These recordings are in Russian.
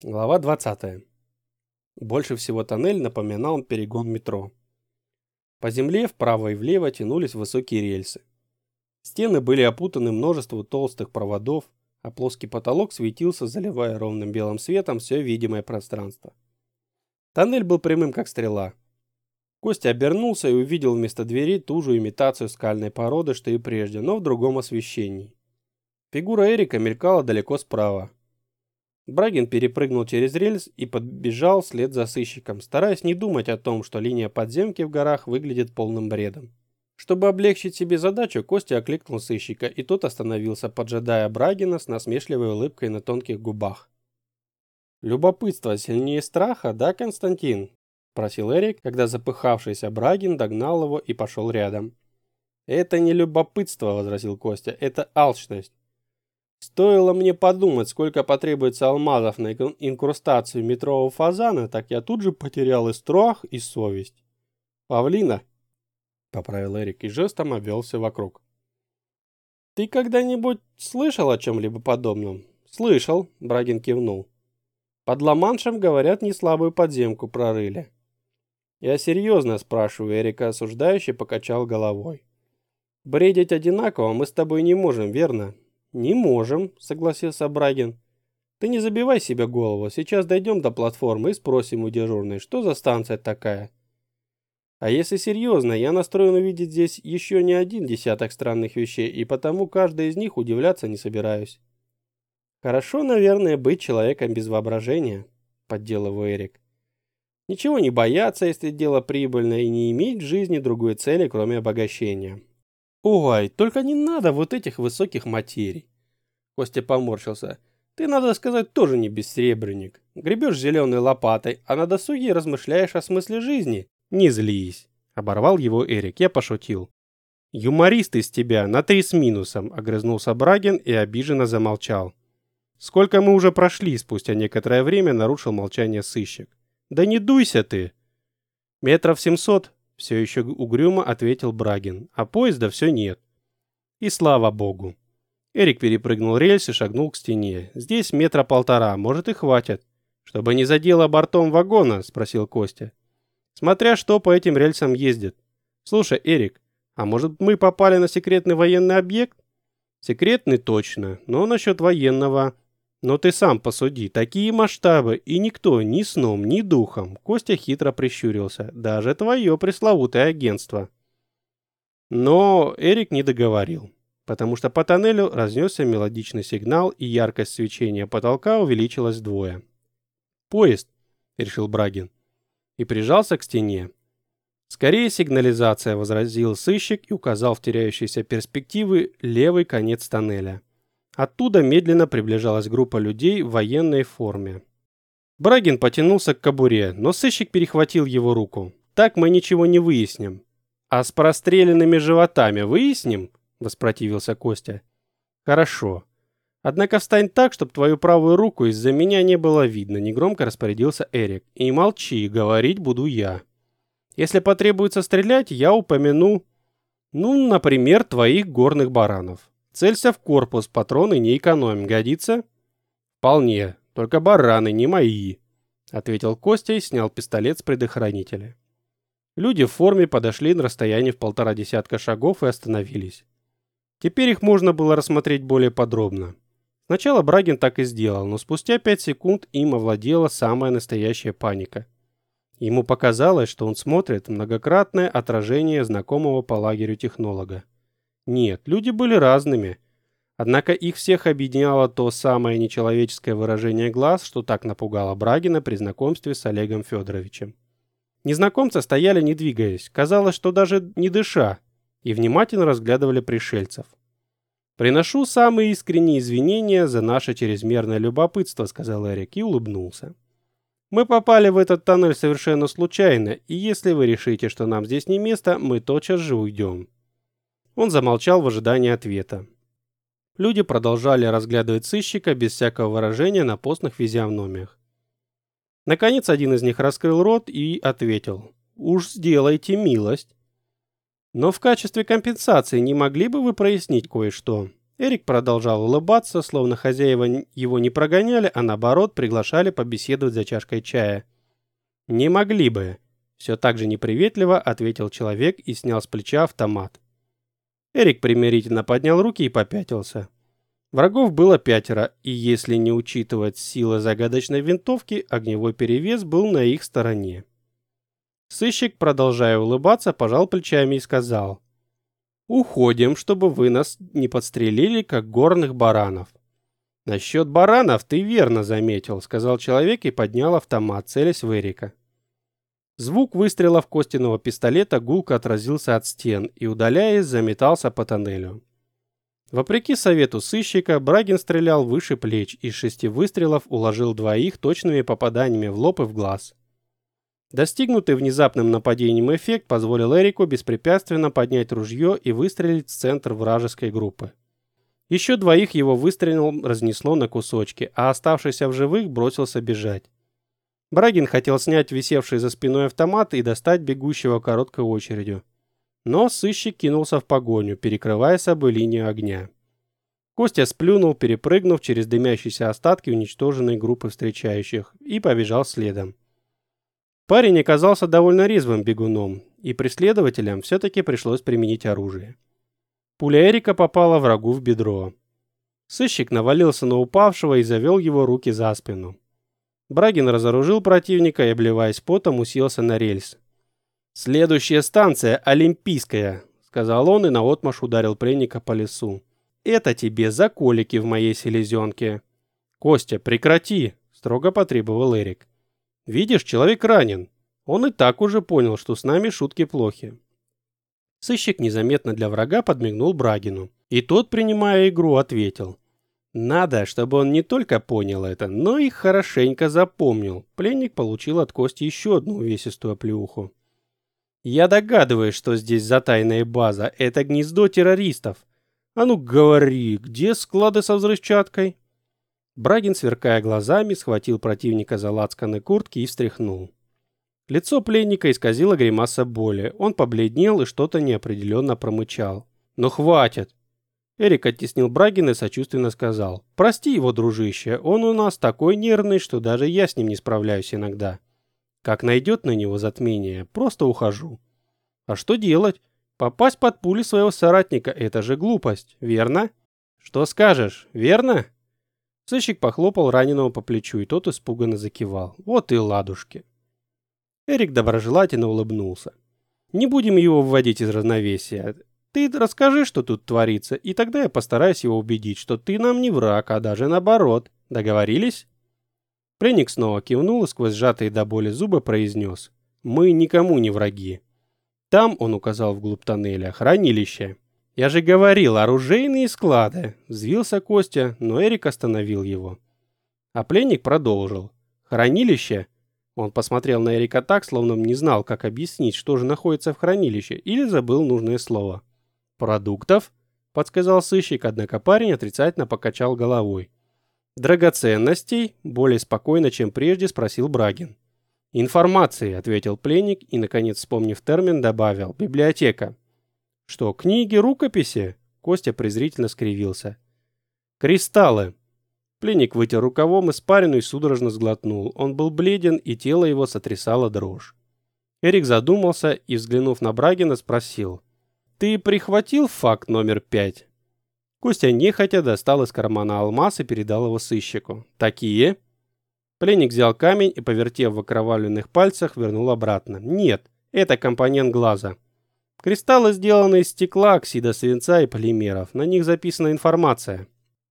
Глава 20. Больше всего тоннель напоминал перегон метро. По земле вправо и влево тянулись высокие рельсы. Стены были опутаны множеством толстых проводов, а плоский потолок светился, заливая ровным белым светом все видимое пространство. Тоннель был прямым, как стрела. Костя обернулся и увидел вместо двери ту же имитацию скальной породы, что и прежде, но в другом освещении. Фигура Эрика мелькала далеко справа. Брагин перепрыгнул через рельс и подбежал вслед за сыщиком, стараясь не думать о том, что линия подземки в горах выглядит полным бредом. Чтобы облегчить себе задачу, Костя окликнул сыщика, и тот остановился, поджидая Брагина с насмешливой улыбкой на тонких губах. «Любопытство сильнее страха, да, Константин?» – спросил Эрик, когда запыхавшийся Брагин догнал его и пошел рядом. «Это не любопытство», – возразил Костя, – «это алчность. Стоило мне подумать, сколько потребуется алмазов на инкрустацию метрового фазана, так я тут же потерял и страх, и совесть. Павлина, поправил Эрик и жестом обвелся вокруг. Ты когда-нибудь слышал о чем-либо подобном? Слышал, Брагин кивнул. Под Ла-Маншем, говорят, неслабую подземку прорыли. Я серьезно спрашиваю, Эрика осуждающе покачал головой. Бредить одинаково мы с тобой не можем, верно? «Не можем», — согласился Брагин. «Ты не забивай себе голову. Сейчас дойдем до платформы и спросим у дежурной, что за станция такая. А если серьезно, я настроен увидеть здесь еще не один десяток странных вещей, и потому каждой из них удивляться не собираюсь». «Хорошо, наверное, быть человеком без воображения», — поддел его Эрик. «Ничего не бояться, если дело прибыльное, и не иметь в жизни другой цели, кроме обогащения». «Ой, только не надо вот этих высоких материй!» Костя поморщился. «Ты, надо сказать, тоже не бессребренник. Гребешь зеленой лопатой, а на досуге размышляешь о смысле жизни. Не злись!» Оборвал его Эрик, я пошутил. «Юморист из тебя, на 3 с минусом!» Огрызнулся Брагин и обиженно замолчал. «Сколько мы уже прошли?» Спустя некоторое время нарушил молчание сыщик. «Да не дуйся ты!» «Метров 700?» Все еще угрюмо ответил Брагин, а поезда все нет. И слава богу. Эрик перепрыгнул рельс и шагнул к стене. Здесь 1,5 метра, может и хватит. Чтобы не задело бортом вагона, спросил Костя. Смотря что по этим рельсам ездит. Слушай, Эрик, а может мы попали на секретный военный объект? Секретный точно, но насчет военного... Но ты сам посуди, такие масштабы, и никто ни сном, ни духом. Костя хитро прищурился. Даже твое пресловутое агентство. Но Эрик не договорил, потому что по тоннелю разнесся мелодичный сигнал, и яркость свечения потолка увеличилась вдвое. «Поезд», — решил Брагин, и прижался к стене. «Скорее сигнализация», — возразил сыщик и указал в теряющиеся перспективы левый конец тоннеля. Оттуда медленно приближалась группа людей в военной форме. Брагин потянулся к кобуре, но сыщик перехватил его руку. «Так мы ничего не выясним». «А с простреленными животами выясним?» – воспротивился Костя. «Хорошо. Однако встань так, чтобы твою правую руку из-за меня не было видно», – негромко распорядился Эрик. «И молчи, говорить буду я. Если потребуется стрелять, я упомяну, например, твоих горных баранов. Целься в корпус, патроны не экономим, годится?» «Вполне, только бараны не мои», — ответил Костя и снял пистолет с предохранителя. Люди в форме подошли на расстояние в 1,5 десятка шагов и остановились. Теперь их можно было рассмотреть более подробно. Сначала Брагин так и сделал, но спустя 5 секунд им овладела самая настоящая паника. Ему показалось, что он смотрит в многократное отражение знакомого по лагерю технолога. Нет, люди были разными. Однако их всех объединяло то самое нечеловеческое выражение глаз, что так напугало Брагина при знакомстве с Олегом Федоровичем. Незнакомцы стояли не двигаясь, казалось, что даже не дыша, и внимательно разглядывали пришельцев. «Приношу самые искренние извинения за наше чрезмерное любопытство», — сказал Эрик и улыбнулся. «Мы попали в этот тоннель совершенно случайно, и если вы решите, что нам здесь не место, мы тотчас же уйдем». Он замолчал в ожидании ответа. Люди продолжали разглядывать сыщика без всякого выражения на постных физиономиях. Наконец один из них раскрыл рот и ответил: «Уж сделайте милость. Но в качестве компенсации не могли бы вы прояснить кое-что? Эрик продолжал улыбаться, словно хозяева его не прогоняли, а наоборот приглашали побеседовать за чашкой чая. «Не могли бы», — все так же неприветливо ответил человек и снял с плеча автомат. Эрик примирительно поднял руки и попятился. Врагов было 5, и если не учитывать силы загадочной винтовки, огневой перевес был на их стороне. Сыщик, продолжая улыбаться, пожал плечами и сказал: «Уходим, чтобы вы нас не подстрелили, как горных баранов». «Насчет баранов ты верно заметил», — сказал человек и поднял автомат, целясь в Эрика. Звук выстрелов Костиного пистолета гулко отразился от стен и, удаляясь, заметался по тоннелю. Вопреки совету сыщика, Брагин стрелял выше плеч и из 6 выстрелов уложил 2 точными попаданиями в лоб и в глаз. Достигнутый внезапным нападением эффект позволил Эрику беспрепятственно поднять ружье и выстрелить в центр вражеской группы. Еще 2 его выстрелом разнесло на кусочки, а оставшийся в живых бросился бежать. Брагин хотел снять висевший за спиной автомат и достать бегущего короткой очередью. Но сыщик кинулся в погоню, перекрывая собой линию огня. Костя сплюнул, перепрыгнув через дымящиеся остатки уничтоженной группы встречающих, и побежал следом. Парень оказался довольно резвым бегуном, и преследователям все-таки пришлось применить оружие. Пуля Эрика попала врагу в бедро. Сыщик навалился на упавшего и завел его руки за спину. Брагин разоружил противника и, обливаясь потом, уселся на рельс. «Следующая станция – Олимпийская», – сказал он и наотмашь ударил пленника по лицу. «Это тебе за колики в моей селезенке». «Костя, прекрати», – строго потребовал Эрик. «Видишь, человек ранен. Он и так уже понял, что с нами шутки плохи». Сыщик незаметно для врага подмигнул Брагину, и тот, принимая игру, ответил: «Надо, чтобы он не только понял это, но и хорошенько запомнил». Пленник получил от Кости еще одну увесистую оплеуху. «Я догадываюсь, что здесь за тайная база. Это гнездо террористов. А ну говори, где склады со взрывчаткой?» Брагин, сверкая глазами, схватил противника за лацканы куртки и встряхнул. Лицо пленника исказило гримаса боли. Он побледнел и что-то неопределенно промычал. «Ну хватит!» Эрик оттеснил Брагина и сочувственно сказал: «Прости его, дружище, он у нас такой нервный, что даже я с ним не справляюсь иногда. Как найдет на него затмение, просто ухожу». «А что делать? Попасть под пули своего соратника – это же глупость, верно?» «Что скажешь, верно?» Сыщик похлопал раненого по плечу, и тот испуганно закивал. «Вот и ладушки». Эрик доброжелательно улыбнулся. «Не будем его вводить из равновесия. Ты расскажи, что тут творится, и тогда я постараюсь его убедить, что ты нам не враг, а даже наоборот. Договорились?» Пленник снова кивнул и сквозь сжатые до боли зубы произнес: «Мы никому не враги. Там, — он указал вглубь тоннеля, — хранилище. Я же говорил, оружейные склады!» Взвился Костя, но Эрик остановил его. А пленник продолжил: «Хранилище?» Он посмотрел на Эрика так, словно не знал, как объяснить, что же находится в хранилище, или забыл нужное слово. «Продуктов?» — подсказал сыщик, однако парень отрицательно покачал головой. «Драгоценностей?» — более спокойно, чем прежде, спросил Брагин. «Информации», — ответил пленник и, наконец, вспомнив термин, добавил: «библиотека». «Что, книги, рукописи?» — Костя презрительно скривился. «Кристаллы». Пленник вытер рукавом испарину и судорожно сглотнул. Он был бледен, и тело его сотрясало дрожь. Эрик задумался и, взглянув на Брагина, спросил: «Ты прихватил факт номер 5?» Костя нехотя достал из кармана алмаз и передал его сыщику. «Такие?» Пленник взял камень и, повертев в окровавленных пальцах, вернул обратно. «Нет, это компонент глаза. Кристаллы сделаны из стекла, оксида свинца и полимеров. На них записана информация».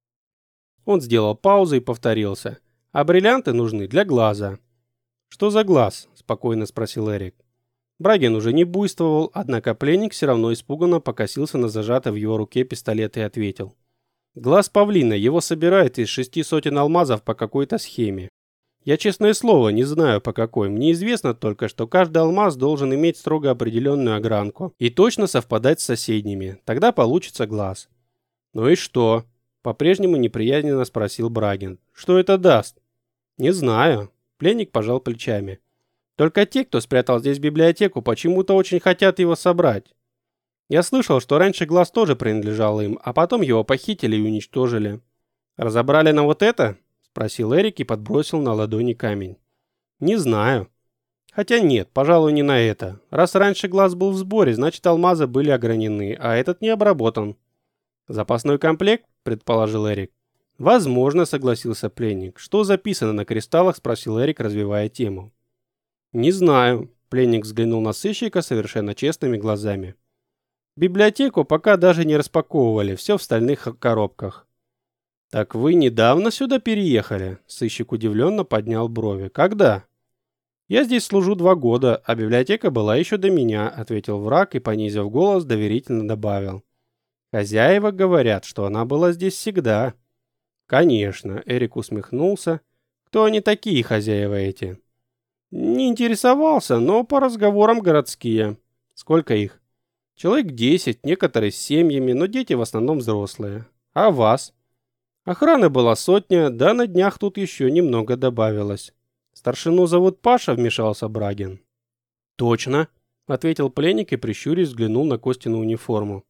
Он сделал паузу и повторился: «А бриллианты нужны для глаза». «Что за глаз?» – спокойно спросил Эрик. Брагин уже не буйствовал, однако пленник все равно испуганно покосился на зажатый в его руке пистолет и ответил: «Глаз павлина, его собирают из 6 сотен алмазов по какой-то схеме. Я, честное слово, не знаю по какой. Мне известно только, что каждый алмаз должен иметь строго определенную огранку и точно совпадать с соседними. Тогда получится глаз». «Ну и что?» – по-прежнему неприязненно спросил Брагин. «Что это даст?» «Не знаю». Пленник пожал плечами. «Только те, кто спрятал здесь библиотеку, почему-то очень хотят его собрать». Я слышал, что раньше глаз тоже принадлежал им, а потом его похитили и уничтожили. Разобрали на вот это? Спросил Эрик и подбросил на ладони камень. Не знаю. Хотя нет, пожалуй, не на это. Раз раньше глаз был в сборе, значит алмазы были огранены, а этот не обработан. Запасной комплект, предположил Эрик. Возможно, согласился пленник. Что записано на кристаллах, спросил Эрик, развивая тему. Не знаю. Пленник взглянул на сыщика совершенно честными глазами. Библиотеку пока даже не распаковывали, все в стальных коробках. Так вы недавно сюда переехали? Сыщик удивленно поднял брови. Когда? Я здесь служу 2 года, а библиотека была еще до меня, ответил враг и, понизив голос, доверительно добавил. Хозяева говорят, что она была здесь всегда. Конечно, Эрик усмехнулся. Кто они такие, хозяева эти? Не интересовался, но по разговорам городские. Сколько их? Человек 10, некоторые с семьями, но дети в основном взрослые. А вас? Охраны была 100, да на днях тут еще немного добавилось. Старшину зовут Паша, вмешался Брагин. Точно, ответил пленник и прищурясь взглянул на Костину униформу.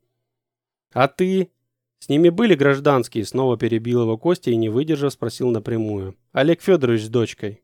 А ты? С ними были гражданские, снова перебил его Костя и, не выдержав, спросил напрямую. Олег Федорович с дочкой.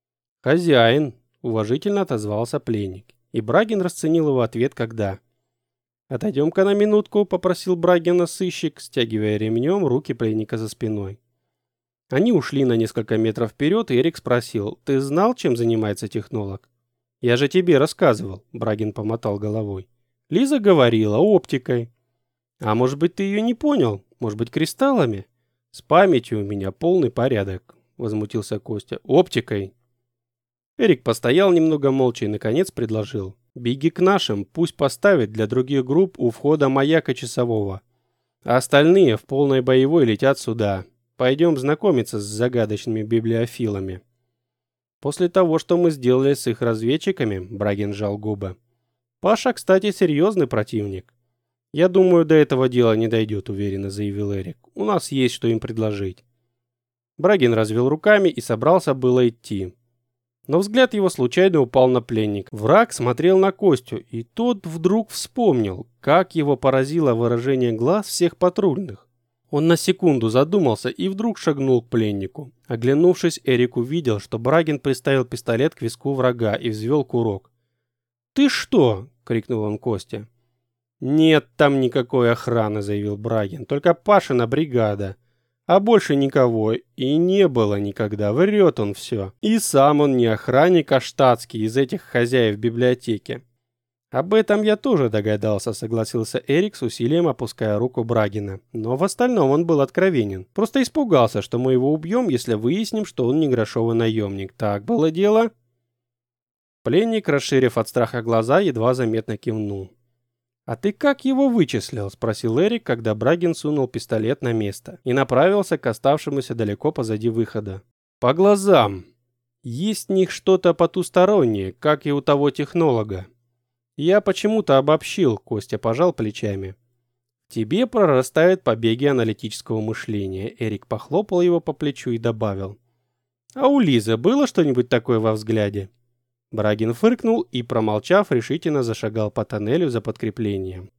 Хозяин, уважительно отозвался пленник. И Брагин расценил его ответ когда. «Отойдем-ка на минутку», — попросил Брагина сыщик, стягивая ремнем руки пленника за спиной. Они ушли на несколько метров вперед, и Эрик спросил, «Ты знал, чем занимается технолог?» «Я же тебе рассказывал», — Брагин помотал головой. «Лиза говорила, оптикой». «А может быть, ты ее не понял? Может быть, кристаллами?» «С памятью у меня полный порядок», — возмутился Костя. «Оптикой». Эрик постоял немного молча и, наконец, предложил. «Беги к нашим, пусть поставят для других групп у входа маяка часового. А остальные в полной боевой летят сюда. Пойдем знакомиться с загадочными библиофилами». После того, что мы сделали с их разведчиками, Брагин сжал губы. Паша, кстати, серьезный противник. «Я думаю, до этого дела не дойдет», — уверенно заявил Эрик. «У нас есть что им предложить». Брагин развел руками и собрался было идти. Но взгляд его случайно упал на пленника. Враг смотрел на Костю, и тот вдруг вспомнил, как его поразило выражение глаз всех патрульных. Он на секунду задумался и вдруг шагнул к пленнику. Оглянувшись, Эрик увидел, что Брагин приставил пистолет к виску врага и взвел курок. «Ты что?» — крикнул он Косте. «Нет там никакой охраны», — заявил Брагин, — «только Пашина бригада. А больше никого и не было никогда, врет он все. И сам он не охранник, а штатский из этих хозяев библиотеки». «Об этом я тоже догадался», — согласился Эрик с усилием, опуская руку Брагина. «Но в остальном он был откровенен. Просто испугался, что мы его убьем, если выясним, что он не грошовый наемник. Так было дело?» Пленник, расширив от страха глаза, едва заметно кивнул. «А ты как его вычислил?» — спросил Эрик, когда Брагин сунул пистолет на место и направился к оставшемуся далеко позади выхода. «По глазам. Есть в них что-то потустороннее, как и у того технолога. Я почему-то обобщил», — Костя пожал плечами. «В тебе прорастают побеги аналитического мышления», — Эрик похлопал его по плечу и добавил. «А у Лизы было что-нибудь такое во взгляде?» Брагин фыркнул и, промолчав, решительно зашагал по тоннелю за подкреплением.